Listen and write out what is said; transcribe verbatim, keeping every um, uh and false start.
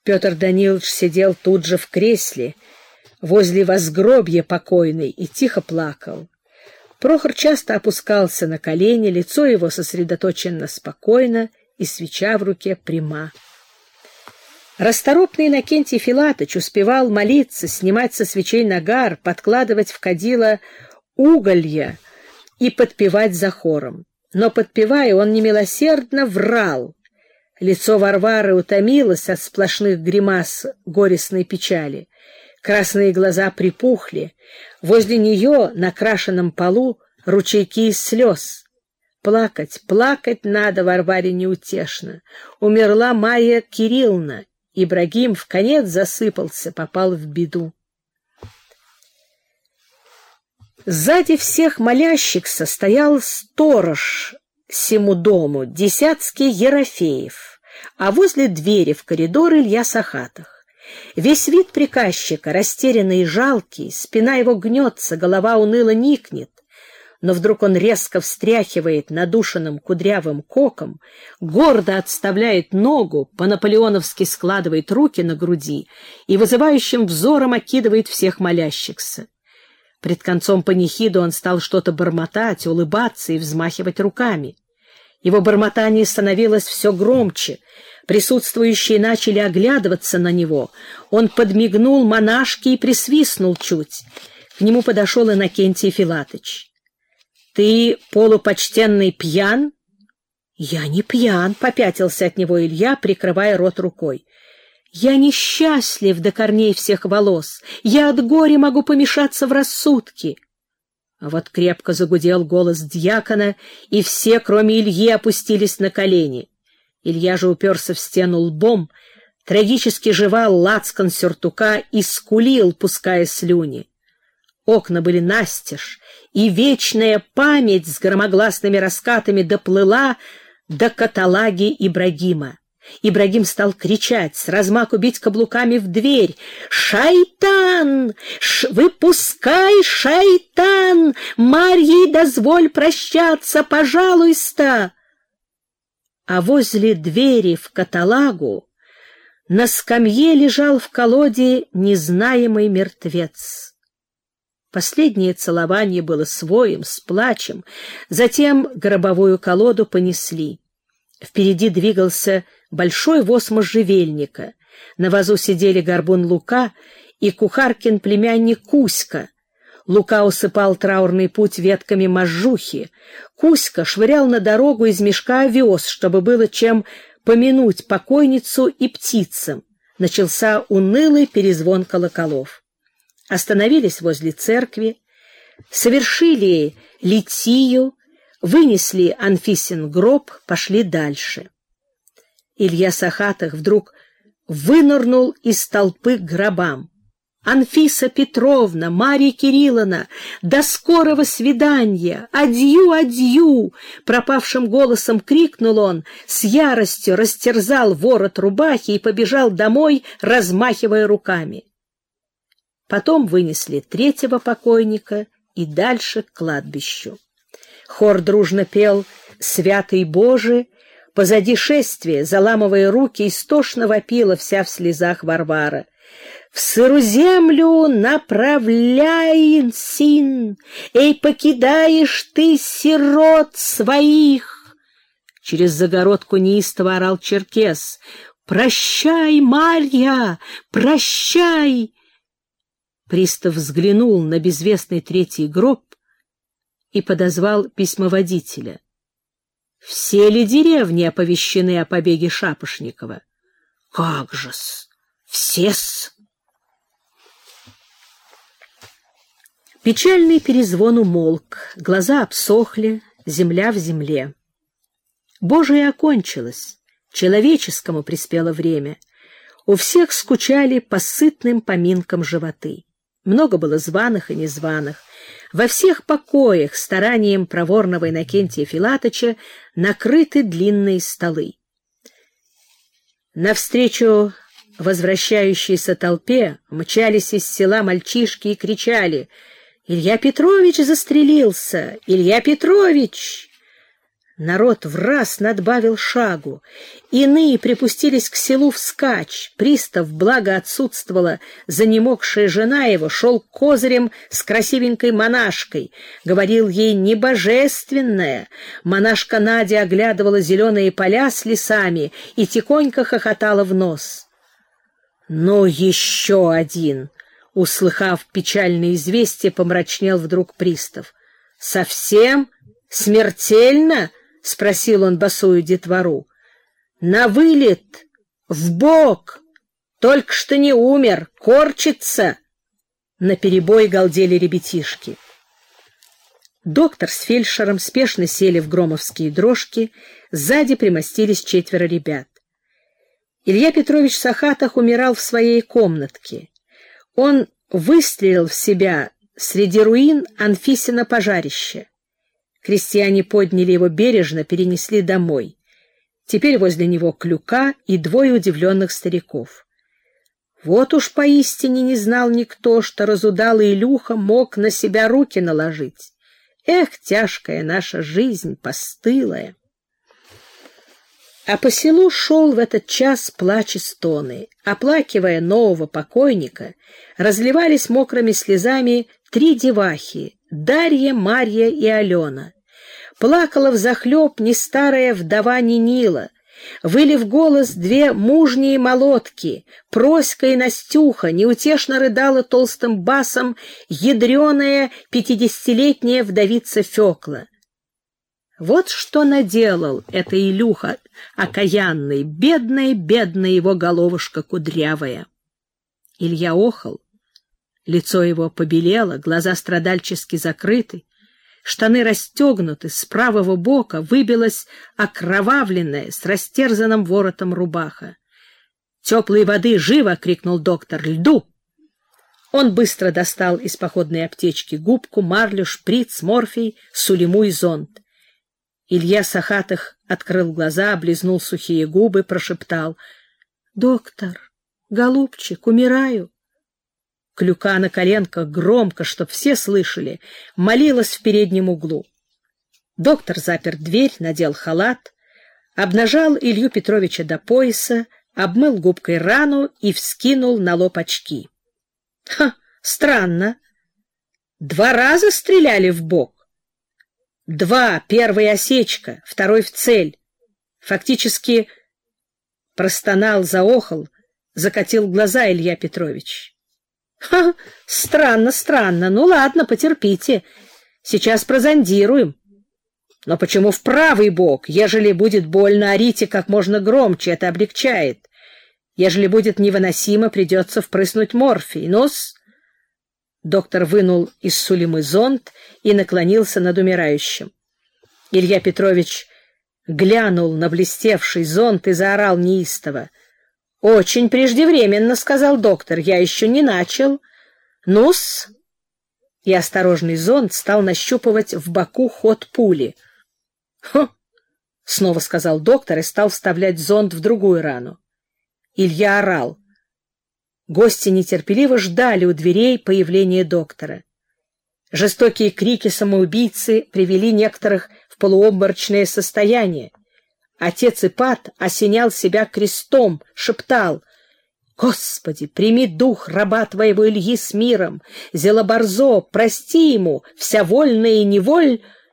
Петр Данилович сидел тут же в кресле, возле возгробья покойной, и тихо плакал. Прохор часто опускался на колени, лицо его сосредоточенно спокойно, и свеча в руке пряма. Расторопный Иннокентий Филатыч успевал молиться, снимать со свечей нагар, подкладывать в кадила уголья и подпевать за хором. Но, подпевая, он немилосердно врал. Лицо Варвары утомилось от сплошных гримас горестной печали. Красные глаза припухли. Возле нее на крашеном полу ручейки из слез. Плакать, плакать надо Варваре неутешно. Умерла Майя Кирилловна. Ибрагим вконец засыпался, попал в беду. Сзади всех молящихся стоял сторож сему дому, Десятский Ерофеев, а возле двери в коридор Илья Сахатых. Весь вид приказчика, растерянный и жалкий, спина его гнется, голова уныло никнет, но вдруг он резко встряхивает надушенным кудрявым коком, гордо отставляет ногу, по-наполеоновски складывает руки на груди и вызывающим взором окидывает всех молящихся. Пред концом панихиды он стал что-то бормотать, улыбаться и взмахивать руками. Его бормотание становилось все громче. Присутствующие начали оглядываться на него. Он подмигнул монашке и присвистнул чуть. К нему подошел Иннокентий Филатыч. — Ты, полупочтенный, пьян? — Я не пьян, — попятился от него Илья, прикрывая рот рукой. Я несчастлив до корней всех волос. Я от горя могу помешаться в рассудке. А вот крепко загудел голос дьякона, и все, кроме Ильи, опустились на колени. Илья же уперся в стену лбом, трагически жевал лацкан сюртука и скулил, пуская слюни. Окна были настежь, и вечная память с громогласными раскатами доплыла до каталаги Ибрагима. Ибрагим стал кричать, с размаху бить каблуками в дверь. «Шайтан! Ш... Выпускай, шайтан! Марьей дозволь прощаться, пожалуйста!» А возле двери в каталагу на скамье лежал в колоде незнаемый мертвец. Последнее целование было с воем, с плачем, затем гробовую колоду понесли. Впереди двигался большой воз можжевельника. На возу сидели горбун Лука и кухаркин племянник Кузька. Лука усыпал траурный путь ветками можжухи. Кузька швырял на дорогу из мешка овес, чтобы было чем помянуть покойницу и птицам. Начался унылый перезвон колоколов. Остановились возле церкви, совершили литию, вынесли Анфисин гроб, пошли дальше. Илья Сахатых вдруг вынырнул из толпы к гробам. «Анфиса Петровна, Марья Кирилловна, до скорого свидания! Адью, адью!» Пропавшим голосом крикнул он, с яростью растерзал ворот рубахи и побежал домой, размахивая руками. Потом вынесли третьего покойника и дальше к кладбищу. Хор дружно пел «Святый Боже», позади шествия, заламывая руки, истошно вопила вся в слезах Варвара. «В сыру землю направляй, син, эй, покидаешь ты сирот своих!» Через загородку неистово орал черкес. «Прощай, Марья, прощай!» Пристав взглянул на безвестный третий гроб и подозвал письмоводителя. «Все ли деревни оповещены о побеге Шапошникова?» «Как же-с! Все-с!» Печальный перезвон умолк, глаза обсохли, земля в земле. Божие окончилось, человеческому приспело время. У всех скучали по сытным поминкам животы. Много было званых и незваных. Во всех покоях старанием проворного Иннокентия Филатыча накрыты длинные столы. Навстречу возвращающейся толпе мчались из села мальчишки и кричали: «Илья Петрович застрелился! Илья Петрович!» Народ враз надбавил шагу. Иные припустились к селу вскачь. Пристав, благо отсутствовала занемогшая жена его, шел козырем с красивенькой монашкой. Говорил ей «небожественная». Монашка Надя оглядывала зеленые поля с лесами и тихонько хохотала в нос. «Ну, еще один!» Услыхав печальное известие, помрачнел вдруг пристав. «Совсем? Смертельно?» — спросил он босую детвору. «На вылет! В бок! Только что не умер! Корчится!» Наперебой галдели ребятишки. Доктор с фельдшером спешно сели в громовские дрожки, сзади примостились четверо ребят. Илья Петрович Сахатых умирал в своей комнатке. Он выстрелил в себя среди руин Анфисина пожарища. Крестьяне подняли его бережно, перенесли домой. Теперь возле него Клюка и двое удивленных стариков. Вот уж поистине не знал никто, что разудалый Илюха мог на себя руки наложить. Эх, тяжкая наша жизнь, постылая! А по селу шел в этот час плач и стоны. Оплакивая нового покойника, разливались мокрыми слезами три девахи — Дарья, Марья и Алена. Плакала взахлеб не старая вдова Нинила. Выли в голос две мужние молотки, Проська и Настюха, неутешно рыдала толстым басом ядреная пятидесятилетняя вдовица Фёкла. Вот что наделал это Илюха окаянный, бедная, бедная его головушка кудрявая. Илья охал, лицо его побелело, глаза страдальчески закрыты, штаны расстегнуты, с правого бока выбилась окровавленная с растерзанным воротом рубаха. «Теплой воды, живо!» — крикнул доктор. «Льду!» Он быстро достал из походной аптечки губку, марлю, шприц, морфий, сулиму и зонт. Илья Сахатых открыл глаза, облизнул сухие губы, прошептал: «Доктор, голубчик, умираю». Клюка на коленках громко, чтоб все слышали, молилась в переднем углу. Доктор запер дверь, надел халат, обнажал Илью Петровича до пояса, обмыл губкой рану и вскинул на лоб очки. «Ха, странно. Два раза стреляли в бок. Два, первый осечка, второй в цель. Фактически простонал, заохал, закатил глаза Илья Петрович. Ха, странно, странно. Ну ладно, потерпите. Сейчас прозондируем. Но почему в правый бок? Ежели будет больно, орите как можно громче, это облегчает. Ежели будет невыносимо, придется впрыснуть морфий. Ну-с. Доктор вынул из сулимы зонт и наклонился над умирающим. Илья Петрович глянул на блестевший зонт и заорал неистово: «Очень преждевременно, — сказал доктор, — я еще не начал. Ну-с!» И осторожный зонт стал нащупывать в боку ход пули. «Хм!» — снова сказал доктор и стал вставлять зонт в другую рану. Илья орал. Гости нетерпеливо ждали у дверей появления доктора. Жестокие крики самоубийцы привели некоторых в полуобморочное состояние. Отец Ипат осенял себя крестом, шептал: «Господи, прими дух раба твоего Ильи с миром! Зелоборзо, прости ему, вся вольная и неволь!»